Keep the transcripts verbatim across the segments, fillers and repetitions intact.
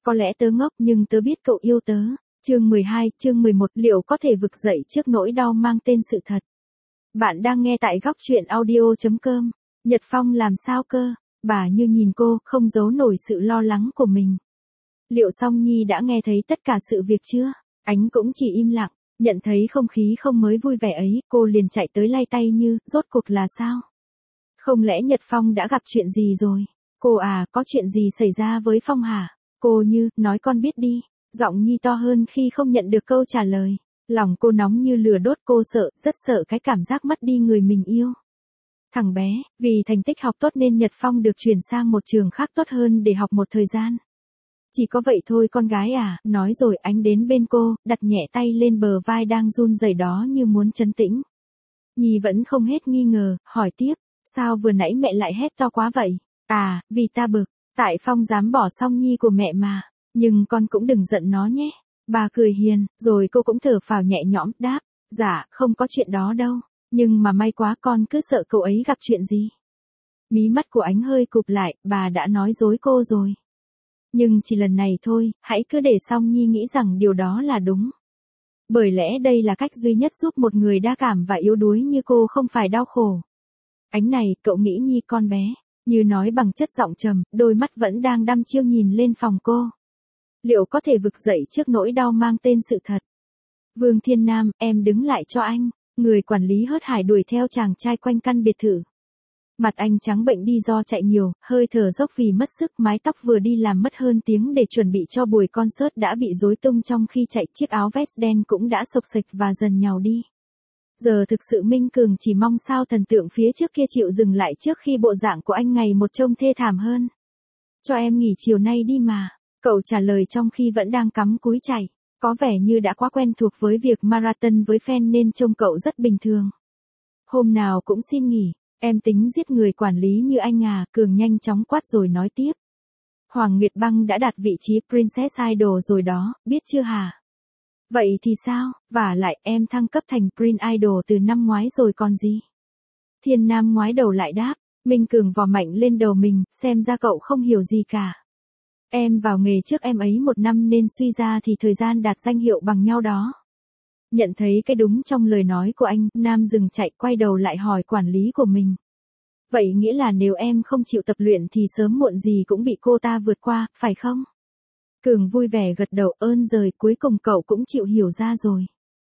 Có lẽ tớ ngốc nhưng tớ biết cậu yêu tớ. Chương mười hai, chương mười một, liệu có thể vực dậy trước nỗi đau mang tên sự thật. Bạn đang nghe tại góc truyện audio chấm com. Nhật Phong làm sao cơ? Bà Như nhìn cô, không giấu nổi sự lo lắng của mình. Liệu Song Nhi đã nghe thấy tất cả sự việc chưa? Ánh cũng chỉ im lặng, nhận thấy không khí không mới vui vẻ ấy, cô liền chạy tới lay tay Như, rốt cuộc là sao? Không lẽ Nhật Phong đã gặp chuyện gì rồi? Cô à, có chuyện gì xảy ra với Phong hả? Cô Như, nói con biết đi. Giọng Nhi to hơn khi không nhận được câu trả lời. Lòng cô nóng như lửa đốt, cô sợ, rất sợ cái cảm giác mất đi người mình yêu. Thằng bé, vì thành tích học tốt nên Nhật Phong được chuyển sang một trường khác tốt hơn để học một thời gian. Chỉ có vậy thôi con gái à, nói rồi Ánh đến bên cô, đặt nhẹ tay lên bờ vai đang run rẩy đó như muốn trấn tĩnh. Nhi vẫn không hết nghi ngờ, hỏi tiếp, sao vừa nãy mẹ lại hét to quá vậy? À, vì ta bực, tại Phong dám bỏ Song Nhi của mẹ mà, nhưng con cũng đừng giận nó nhé. Bà cười hiền, rồi cô cũng thở phào nhẹ nhõm, đáp, dạ, không có chuyện đó đâu, nhưng mà may quá con cứ sợ cậu ấy gặp chuyện gì. Mí mắt của Ánh hơi cụp lại, bà đã nói dối cô rồi. Nhưng chỉ lần này thôi, hãy cứ để Song Nhi nghĩ rằng điều đó là đúng. Bởi lẽ đây là cách duy nhất giúp một người đa cảm và yếu đuối như cô không phải đau khổ. Ánh này, cậu nghĩ Nhi con bé, Như nói bằng chất giọng trầm, đôi mắt vẫn đang đăm chiêu nhìn lên phòng cô. Liệu có thể vực dậy trước nỗi đau mang tên sự thật? Vương Thiên Nam, em đứng lại cho anh. Người quản lý hớt hải đuổi theo chàng trai quanh căn biệt thự. Mặt anh trắng bệnh đi do chạy nhiều, hơi thở dốc vì mất sức, mái tóc vừa đi làm mất hơn tiếng để chuẩn bị cho buổi concert đã bị rối tung trong khi chạy, chiếc áo vest đen cũng đã xộc xệch và dần nhàu đi. Giờ thực sự Minh Cường chỉ mong sao thần tượng phía trước kia chịu dừng lại trước khi bộ dạng của anh ngày một trông thê thảm hơn. Cho em nghỉ chiều nay đi mà, cậu trả lời trong khi vẫn đang cắm cúi chạy. Có vẻ như đã quá quen thuộc với việc marathon với fan nên trông cậu rất bình thường. Hôm nào cũng xin nghỉ, em tính giết người quản lý như anh à, Cường nhanh chóng quát rồi nói tiếp. Hoàng Nguyệt Băng đã đạt vị trí Princess Idol rồi đó, biết chưa hả? Vậy thì sao, vả lại em thăng cấp thành Prince Idol từ năm ngoái rồi còn gì? Thiên Nam ngoái đầu lại đáp, Minh Cường vò mạnh lên đầu mình, xem ra cậu không hiểu gì cả. Em vào nghề trước em ấy một năm nên suy ra thì thời gian đạt danh hiệu bằng nhau đó. Nhận thấy cái đúng trong lời nói của anh, Nam dừng chạy quay đầu lại hỏi quản lý của mình. Vậy nghĩa là nếu em không chịu tập luyện thì sớm muộn gì cũng bị cô ta vượt qua, phải không? Cường vui vẻ gật đầu, ơn giời, cuối cùng cậu cũng chịu hiểu ra rồi.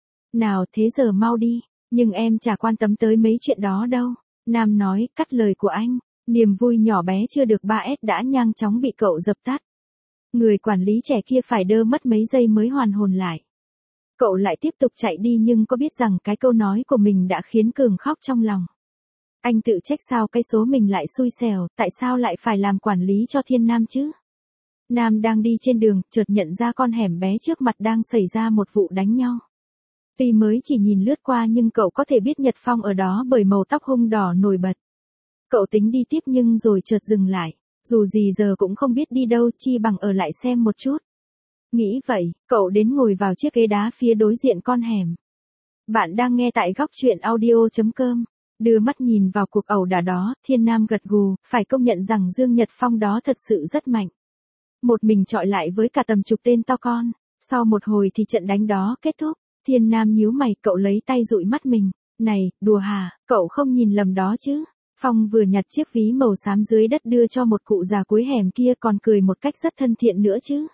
Nào thế giờ mau đi, nhưng em chả quan tâm tới mấy chuyện đó đâu. Nam nói, cắt lời của anh, niềm vui nhỏ bé chưa được ba S đã nhanh chóng bị cậu dập tắt. Người quản lý trẻ kia phải đơ mất mấy giây mới hoàn hồn lại. Cậu lại tiếp tục chạy đi nhưng có biết rằng cái câu nói của mình đã khiến Cường khóc trong lòng. Anh tự trách sao cái số mình lại xui xẻo, tại sao lại phải làm quản lý cho Thiên Nam chứ? Nam đang đi trên đường, chợt nhận ra con hẻm bé trước mặt đang xảy ra một vụ đánh nhau. Tuy mới chỉ nhìn lướt qua nhưng cậu có thể biết Nhật Phong ở đó bởi màu tóc hung đỏ nổi bật. Cậu tính đi tiếp nhưng rồi chợt dừng lại. Dù gì giờ cũng không biết đi đâu, chi bằng ở lại xem một chút. Nghĩ vậy, cậu đến ngồi vào chiếc ghế đá phía đối diện con hẻm. Bạn đang nghe tại góc truyện audio chấm com. Đưa mắt nhìn vào cuộc ẩu đả đó, Thiên Nam gật gù, phải công nhận rằng Dương Nhật Phong đó thật sự rất mạnh. Một mình chọi lại với cả tầm chục tên to con. Sau một hồi thì trận đánh đó kết thúc. Thiên Nam nhíu mày, cậu lấy tay dụi mắt mình. Này, đùa hả, cậu không nhìn lầm đó chứ? Phong vừa nhặt chiếc ví màu xám dưới đất đưa cho một cụ già cuối hẻm kia còn cười một cách rất thân thiện nữa chứ.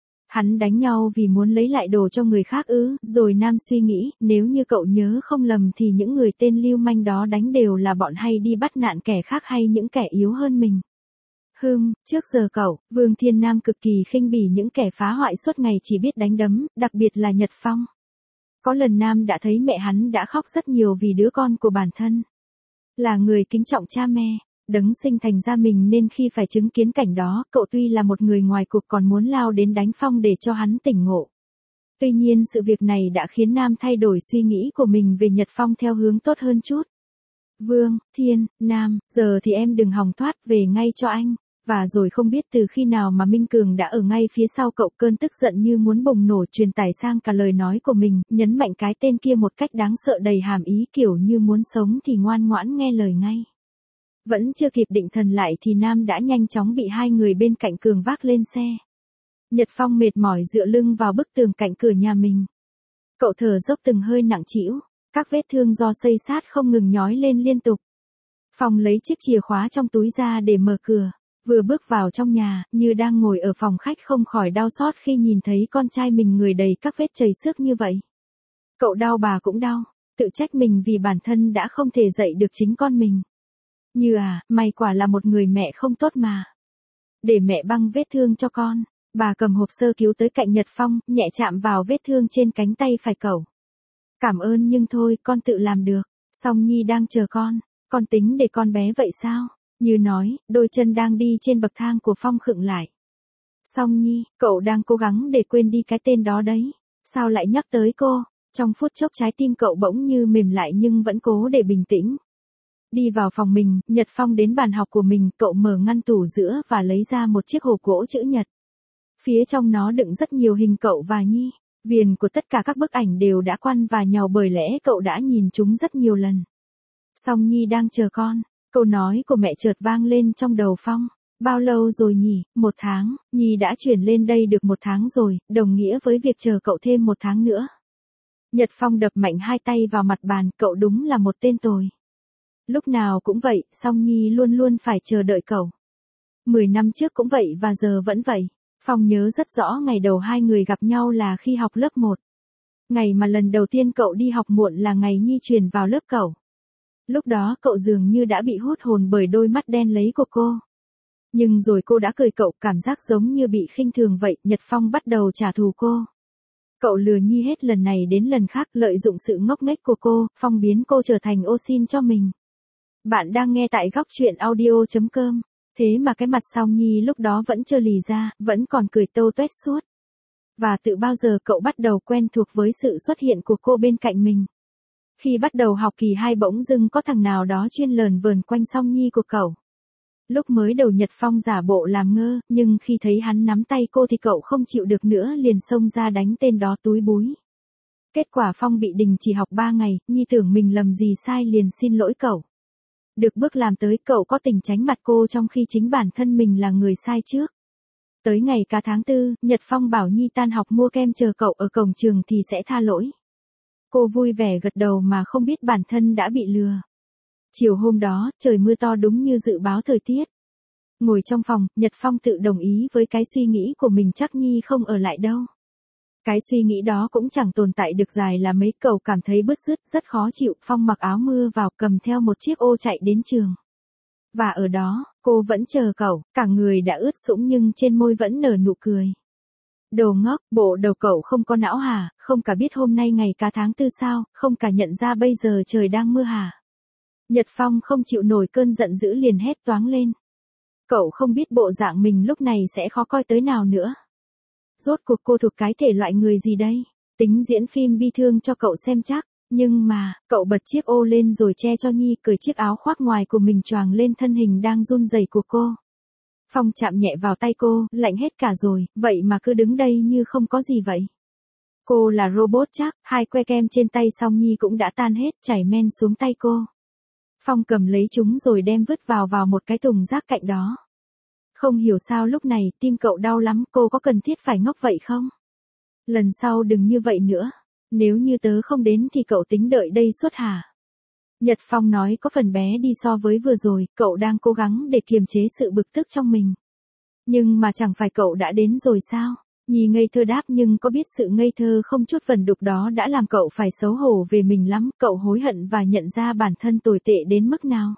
Hắn đánh nhau vì muốn lấy lại đồ cho người khác ư, rồi Nam suy nghĩ, nếu như cậu nhớ không lầm thì những người tên lưu manh đó đánh đều là bọn hay đi bắt nạn kẻ khác hay những kẻ yếu hơn mình. Hừm, trước giờ cậu, Vương Thiên Nam cực kỳ khinh bỉ những kẻ phá hoại suốt ngày chỉ biết đánh đấm, đặc biệt là Nhật Phong. Có lần Nam đã thấy mẹ hắn đã khóc rất nhiều vì đứa con của bản thân. Là người kính trọng cha mẹ, đấng sinh thành ra mình nên khi phải chứng kiến cảnh đó, cậu tuy là một người ngoài cuộc còn muốn lao đến đánh Phong để cho hắn tỉnh ngộ. Tuy nhiên sự việc này đã khiến Nam thay đổi suy nghĩ của mình về Nhật Phong theo hướng tốt hơn chút. Vương, Thiên, Nam, giờ thì em đừng hòng thoát, về ngay cho anh. Và rồi không biết từ khi nào mà Minh Cường đã ở ngay phía sau cậu, cơn tức giận như muốn bùng nổ truyền tải sang cả lời nói của mình, nhấn mạnh cái tên kia một cách đáng sợ đầy hàm ý kiểu như muốn sống thì ngoan ngoãn nghe lời ngay. Vẫn chưa kịp định thần lại thì Nam đã nhanh chóng bị hai người bên cạnh Cường vác lên xe. Nhật Phong mệt mỏi dựa lưng vào bức tường cạnh cửa nhà mình. Cậu thở dốc từng hơi nặng trĩu, các vết thương do xây xát không ngừng nhói lên liên tục. Phong lấy chiếc chìa khóa trong túi ra để mở cửa, vừa bước vào trong nhà, như đang ngồi ở phòng khách không khỏi đau xót khi nhìn thấy con trai mình người đầy các vết chảy xước như vậy. Cậu đau bà cũng đau, tự trách mình vì bản thân đã không thể dạy được chính con mình. Như à, mày quả là một người mẹ không tốt mà. Để mẹ băng vết thương cho con. Bà cầm hộp sơ cứu tới cạnh Nhật Phong, nhẹ chạm vào vết thương trên cánh tay phải cậu. Cảm ơn nhưng thôi, con tự làm được. Song Nhi đang chờ con. Con tính để con bé vậy sao? Như nói, đôi chân đang đi trên bậc thang của Phong khựng lại. Song Nhi, cậu đang cố gắng để quên đi cái tên đó đấy. Sao lại nhắc tới cô? Trong phút chốc trái tim cậu bỗng như mềm lại nhưng vẫn cố để bình tĩnh. Đi vào phòng mình, Nhật Phong đến bàn học của mình, cậu mở ngăn tủ giữa và lấy ra một chiếc hộp gỗ chữ nhật. Phía trong nó đựng rất nhiều hình cậu và Nhi. Viền của tất cả các bức ảnh đều đã quăn và nhàu bởi lẽ cậu đã nhìn chúng rất nhiều lần. Song Nhi đang chờ con. Câu nói của mẹ chợt vang lên trong đầu Phong. Bao lâu rồi nhỉ? Một tháng. Nhi đã chuyển lên đây được một tháng rồi, đồng nghĩa với việc chờ cậu thêm một tháng nữa. Nhật Phong đập mạnh hai tay vào mặt bàn, cậu đúng là một tên tồi. Lúc nào cũng vậy, Song Nhi luôn luôn phải chờ đợi cậu. Mười năm trước cũng vậy và giờ vẫn vậy. Phong nhớ rất rõ ngày đầu hai người gặp nhau là khi học lớp một. Ngày mà lần đầu tiên cậu đi học muộn là ngày Nhi chuyển vào lớp cậu. Lúc đó cậu dường như đã bị hút hồn bởi đôi mắt đen lấy của cô. Nhưng rồi cô đã cười cậu, cảm giác giống như bị khinh thường vậy. Nhật Phong bắt đầu trả thù cô. Cậu lừa Nhi hết lần này đến lần khác, lợi dụng sự ngốc nghếch của cô, Phong biến cô trở thành ô xin cho mình. Bạn đang nghe tại góc truyện audio chấm com. Thế mà cái mặt Song Nhi lúc đó vẫn chưa lì ra, vẫn còn cười tâu tuét suốt. Và từ bao giờ cậu bắt đầu quen thuộc với sự xuất hiện của cô bên cạnh mình? Khi bắt đầu học kỳ hai bỗng dưng có thằng nào đó chuyên lờn vờn quanh Song Nhi của cậu. Lúc mới đầu Nhật Phong giả bộ làm ngơ, nhưng khi thấy hắn nắm tay cô thì cậu không chịu được nữa liền xông ra đánh tên đó túi búi. Kết quả Phong bị đình chỉ học ba ngày, Nhi tưởng mình lầm gì sai liền xin lỗi cậu. Được bước làm tới cậu có tình tránh mặt cô trong khi chính bản thân mình là người sai trước. Tới ngày cả tháng tư, Nhật Phong bảo Nhi tan học mua kem chờ cậu ở cổng trường thì sẽ tha lỗi. Cô vui vẻ gật đầu mà không biết bản thân đã bị lừa. Chiều hôm đó, trời mưa to đúng như dự báo thời tiết. Ngồi trong phòng, Nhật Phong tự đồng ý với cái suy nghĩ của mình chắc Nhi không ở lại đâu. Cái suy nghĩ đó cũng chẳng tồn tại được dài là mấy, cậu cảm thấy bứt rứt, rất khó chịu. Phong mặc áo mưa vào, cầm theo một chiếc ô chạy đến trường. Và ở đó, cô vẫn chờ cậu, cả người đã ướt sũng nhưng trên môi vẫn nở nụ cười. Đồ ngốc, bộ đầu cậu không có não hả, không cả biết hôm nay ngày cả tháng tư sao, không cả nhận ra bây giờ trời đang mưa hả? Nhật Phong không chịu nổi cơn giận dữ liền hét toáng lên. Cậu không biết bộ dạng mình lúc này sẽ khó coi tới nào nữa. Rốt cuộc cô thuộc cái thể loại người gì đây? Tính diễn phim bi thương cho cậu xem chắc. Nhưng mà, cậu bật chiếc ô lên rồi che cho Nhi, cởi chiếc áo khoác ngoài của mình choàng lên thân hình đang run rẩy của cô. Phong chạm nhẹ vào tay cô, lạnh hết cả rồi, vậy mà cứ đứng đây như không có gì vậy. Cô là robot chắc, hai que kem trên tay Song Nhi cũng đã tan hết, chảy men xuống tay cô. Phong cầm lấy chúng rồi đem vứt vào vào một cái thùng rác cạnh đó. Không hiểu sao lúc này, tim cậu đau lắm, cô có cần thiết phải ngốc vậy không? Lần sau đừng như vậy nữa. Nếu như tớ không đến thì cậu tính đợi đây suốt hả? Nhật Phong nói có phần bé đi so với vừa rồi, cậu đang cố gắng để kiềm chế sự bực tức trong mình. Nhưng mà chẳng phải cậu đã đến rồi sao? Nhi ngây thơ đáp, nhưng có biết sự ngây thơ không chút vần đục đó đã làm cậu phải xấu hổ về mình lắm, cậu hối hận và nhận ra bản thân tồi tệ đến mức nào.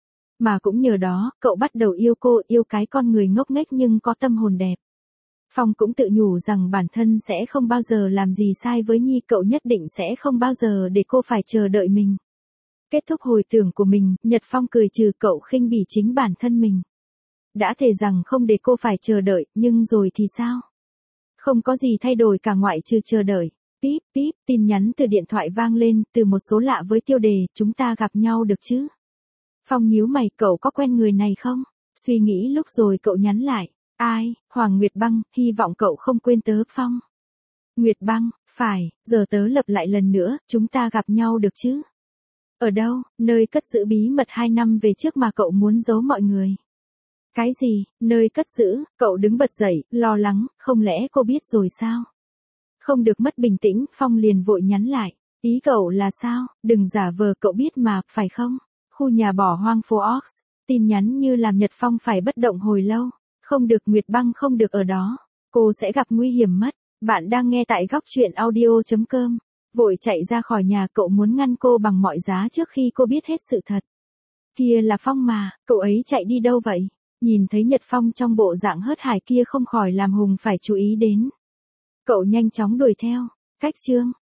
Mà cũng nhờ đó, cậu bắt đầu yêu cô, yêu cái con người ngốc nghếch nhưng có tâm hồn đẹp. Phong cũng tự nhủ rằng bản thân sẽ không bao giờ làm gì sai với Nhi, cậu nhất định sẽ không bao giờ để cô phải chờ đợi mình. Kết thúc hồi tưởng của mình, Nhật Phong cười trừ, cậu khinh bỉ chính bản thân mình. Đã thề rằng không để cô phải chờ đợi, nhưng rồi thì sao? Không có gì thay đổi cả ngoại trừ chờ đợi. Píp píp, tin nhắn từ điện thoại vang lên, từ một số lạ với tiêu đề, chúng ta gặp nhau được chứ? Phong nhíu mày, cậu có quen người này không? Suy nghĩ lúc rồi cậu nhắn lại. Ai? Hoàng Nguyệt Băng, hy vọng cậu không quên tớ. Phong. Nguyệt Băng, phải, giờ tớ lặp lại lần nữa, chúng ta gặp nhau được chứ? Ở đâu? Nơi cất giữ bí mật hai năm về trước mà cậu muốn giấu mọi người. Cái gì, nơi cất giữ, cậu đứng bật dậy, lo lắng, không lẽ cô biết rồi sao? Không được mất bình tĩnh, Phong liền vội nhắn lại. Ý cậu là sao, đừng giả vờ cậu biết mà, phải không? Khu nhà bỏ hoang phố Ox, tin nhắn như làm Nhật Phong phải bất động hồi lâu. Không được, Nguyệt Băng không được ở đó. Cô sẽ gặp nguy hiểm mất. Bạn đang nghe tại góc truyện audio.com. Vội chạy ra khỏi nhà, cậu muốn ngăn cô bằng mọi giá trước khi cô biết hết sự thật. Kia là Phong mà, cậu ấy chạy đi đâu vậy? Nhìn thấy Nhật Phong trong bộ dạng hớt hải kia không khỏi làm Hùng phải chú ý đến. Cậu nhanh chóng đuổi theo. Cách chương